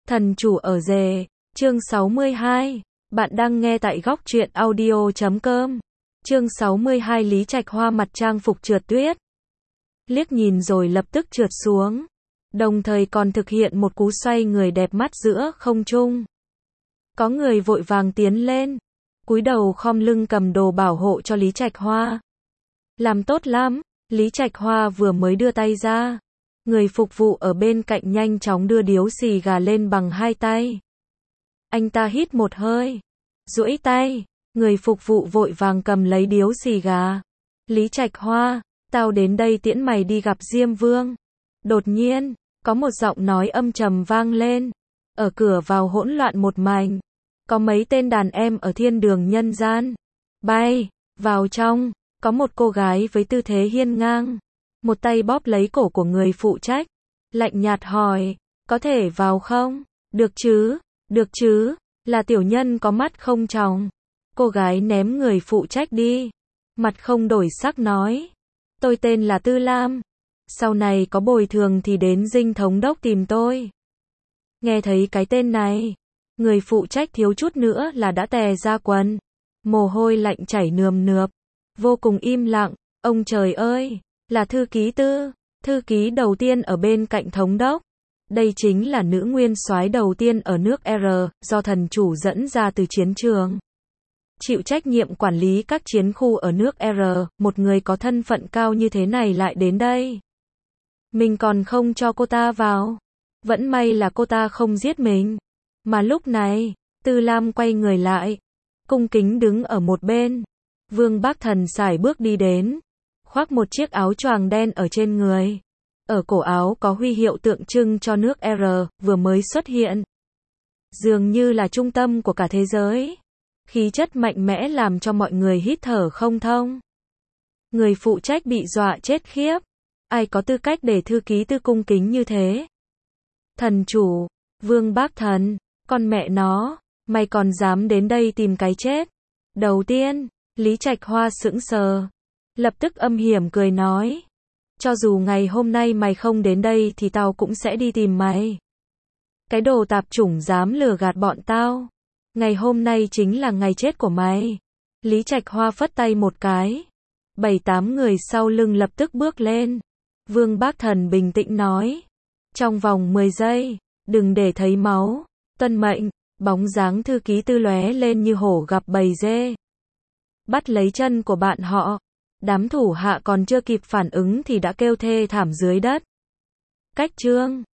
Thần chủ ở rể, chương 62. Bạn đang nghe tại góc truyện audio.com. Chương 62 Lý Trạch Hoa mặt trang phục trượt tuyết. Liếc nhìn rồi lập tức trượt xuống. Đồng thời còn thực hiện một cú xoay người đẹp mắt giữa không trung. Có người vội vàng tiến lên, cúi đầu khom lưng cầm đồ bảo hộ cho Lý Trạch Hoa. Làm tốt lắm, Lý Trạch Hoa vừa mới đưa tay ra. Người phục vụ ở bên cạnh nhanh chóng đưa điếu xì gà lên bằng hai tay. Anh ta hít một hơi, duỗi tay, người phục vụ vội vàng cầm lấy điếu xì gà. Lý Trạch Hoa, tao đến đây tiễn mày đi gặp Diêm Vương. Đột nhiên, có một giọng nói âm trầm vang lên. Ở cửa vào hỗn loạn một mảnh. Có mấy tên đàn em ở thiên đường nhân gian. Bay, vào trong, có một cô gái với tư thế hiên ngang. Một tay bóp lấy cổ của người phụ trách. Lạnh nhạt hỏi, có thể vào không? Được chứ, là tiểu nhân có mắt không tròng. Cô gái ném người phụ trách đi. Mặt không đổi sắc nói, tôi tên là Tư Lam. Sau này có bồi thường thì đến Dinh Thống Đốc tìm tôi. Nghe thấy cái tên này, người phụ trách thiếu chút nữa là đã tè ra quần. Mồ hôi lạnh chảy nườm nượp. Vô cùng im lặng, ông trời ơi, là thư ký Tư, thư ký đầu tiên ở bên cạnh Thống Đốc. Đây chính là nữ nguyên soái đầu tiên ở nước R, do thần chủ dẫn ra từ chiến trường. Chịu trách nhiệm quản lý các chiến khu ở nước R, một người có thân phận cao như thế này lại đến đây. Mình còn không cho cô ta vào. Vẫn may là cô ta không giết mình. Mà lúc này, Tư Lam quay người lại, cung kính đứng ở một bên. Vương Bác Thần sải bước đi đến, khoác một chiếc áo choàng đen ở trên người. Ở cổ áo có huy hiệu tượng trưng cho nước R, vừa mới xuất hiện. Dường như là trung tâm của cả thế giới. Khí chất mạnh mẽ làm cho mọi người hít thở không thông. Người phụ trách bị dọa chết khiếp. Ai có tư cách để thư ký Tư cung kính như thế? Thần chủ, Vương Bác Thần, con mẹ nó, mày còn dám đến đây tìm cái chết? Đầu tiên, Lý Trạch Hoa sững sờ. Lập tức âm hiểm cười nói, cho dù ngày hôm nay mày không đến đây thì tao cũng sẽ đi tìm mày. Cái đồ tạp chủng dám lừa gạt bọn tao. Ngày hôm nay chính là ngày chết của mày. Lý Trạch Hoa phất tay một cái. 7-8 người sau lưng lập tức bước lên. Vương Bác Thần bình tĩnh nói, trong vòng 10 giây, đừng để thấy máu. Tuân mệnh. Bóng dáng thư ký Tư lóe lên như hổ gặp bầy dê. Bắt lấy chân của bạn họ. Đám thủ hạ còn chưa kịp phản ứng thì đã kêu thê thảm dưới đất. Cách chương